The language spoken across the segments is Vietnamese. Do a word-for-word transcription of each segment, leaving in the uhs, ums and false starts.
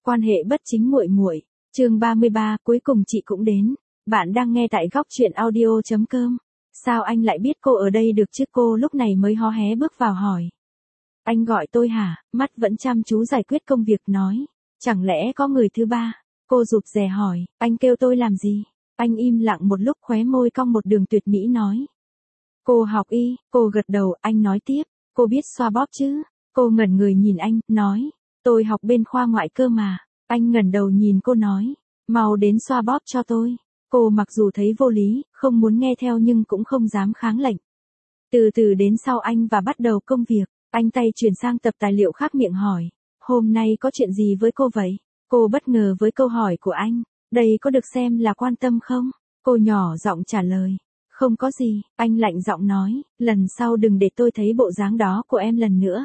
Quan hệ bất chính muội muội. Chương ba mươi ba, cuối cùng chị cũng đến. Bạn đang nghe tại góc truyện audio chấm com. Sao anh lại biết cô ở đây được chứ? Cô lúc này mới hó hé bước vào hỏi. Anh gọi tôi hả? Mắt vẫn chăm chú giải quyết công việc nói. Chẳng lẽ có người thứ ba? Cô rụt rè hỏi, anh kêu tôi làm gì? Anh im lặng một lúc, khóe môi cong một đường tuyệt mỹ nói. Cô học y. Cô gật đầu. Anh nói tiếp, cô biết xoa bóp chứ? Cô ngẩn người nhìn anh, nói. Tôi học bên khoa ngoại cơ mà. Anh ngẩng đầu nhìn cô nói. Mau đến xoa bóp cho tôi. Cô mặc dù thấy vô lý, không muốn nghe theo nhưng cũng không dám kháng lệnh. Từ từ đến sau anh và bắt đầu công việc. Anh tay chuyển sang tập tài liệu khác, miệng hỏi. Hôm nay có chuyện gì với cô vậy? Cô bất ngờ với câu hỏi của anh. Đây có được xem là quan tâm không? Cô nhỏ giọng trả lời. Không có gì. Anh lạnh giọng nói. Lần sau đừng để tôi thấy bộ dáng đó của em lần nữa.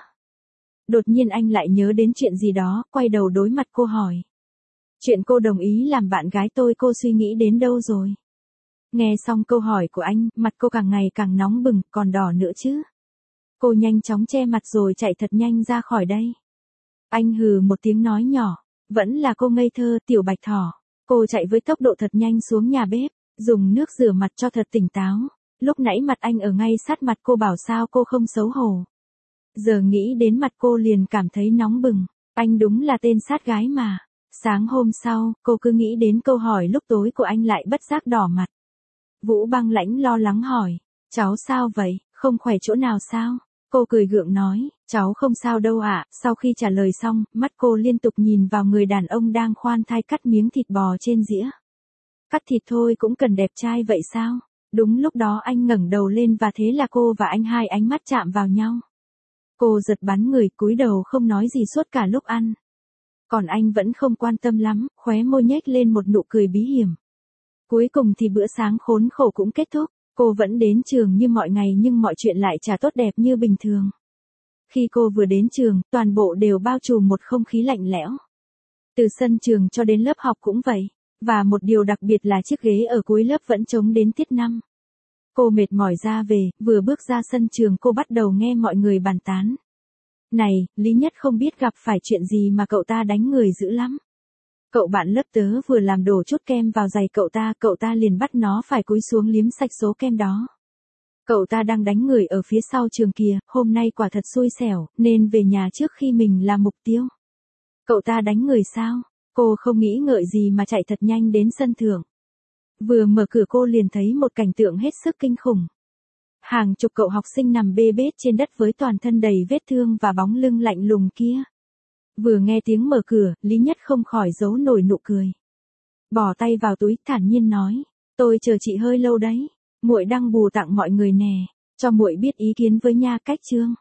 Đột nhiên anh lại nhớ đến chuyện gì đó, quay đầu đối mặt cô hỏi. Chuyện cô đồng ý làm bạn gái tôi, cô suy nghĩ đến đâu rồi? Nghe xong câu hỏi của anh, mặt cô càng ngày càng nóng bừng, còn đỏ nữa chứ. Cô nhanh chóng che mặt rồi chạy thật nhanh ra khỏi đây. Anh hừ một tiếng nói nhỏ. Vẫn là cô ngây thơ, tiểu bạch thỏ. Cô chạy với tốc độ thật nhanh xuống nhà bếp, dùng nước rửa mặt cho thật tỉnh táo. Lúc nãy mặt anh ở ngay sát mặt cô, bảo sao cô không xấu hổ. Giờ nghĩ đến mặt cô liền cảm thấy nóng bừng. Anh đúng là tên sát gái mà. Sáng hôm sau, cô cứ nghĩ đến câu hỏi lúc tối của anh lại bất giác đỏ mặt. Vũ Băng Lãnh lo lắng hỏi. Cháu sao vậy, không khỏe chỗ nào sao? Cô cười gượng nói. Cháu không sao đâu ạ. Sau khi trả lời xong, mắt cô liên tục nhìn vào người đàn ông đang khoan thai cắt miếng thịt bò trên dĩa. Cắt thịt thôi cũng cần đẹp trai vậy sao? Đúng lúc đó anh ngẩng đầu lên và thế là cô và anh hai ánh mắt chạm vào nhau. Cô giật bắn người, cúi đầu không nói gì suốt cả lúc ăn. Còn anh vẫn không quan tâm lắm, khóe môi nhếch lên một nụ cười bí hiểm. Cuối cùng thì bữa sáng khốn khổ cũng kết thúc. Cô vẫn đến trường như mọi ngày nhưng mọi chuyện lại chả tốt đẹp như bình thường. Khi cô vừa đến trường, toàn bộ đều bao trùm một không khí lạnh lẽo. Từ sân trường cho đến lớp học cũng vậy. Và một điều đặc biệt là chiếc ghế ở cuối lớp vẫn trống đến tiết năm. Cô mệt mỏi ra về, vừa bước ra sân trường cô bắt đầu nghe mọi người bàn tán. Này, Lý Nhất không biết gặp phải chuyện gì mà cậu ta đánh người dữ lắm. Cậu bạn lớp tớ vừa làm đổ chút kem vào giày cậu ta, cậu ta liền bắt nó phải cúi xuống liếm sạch số kem đó. Cậu ta đang đánh người ở phía sau trường kìa, hôm nay quả thật xui xẻo, nên về nhà trước khi mình là mục tiêu. Cậu ta đánh người sao? Cô không nghĩ ngợi gì mà chạy thật nhanh đến sân thượng. Vừa mở cửa cô liền thấy một cảnh tượng hết sức kinh khủng. Hàng chục cậu học sinh nằm bê bết trên đất với toàn thân đầy vết thương và bóng lưng lạnh lùng kia. Vừa nghe tiếng mở cửa, Lý Nhất không khỏi giấu nổi nụ cười. Bỏ tay vào túi, thản nhiên nói, tôi chờ chị hơi lâu đấy, muội đang bù tặng mọi người nè, cho muội biết ý kiến với nha. Cách chương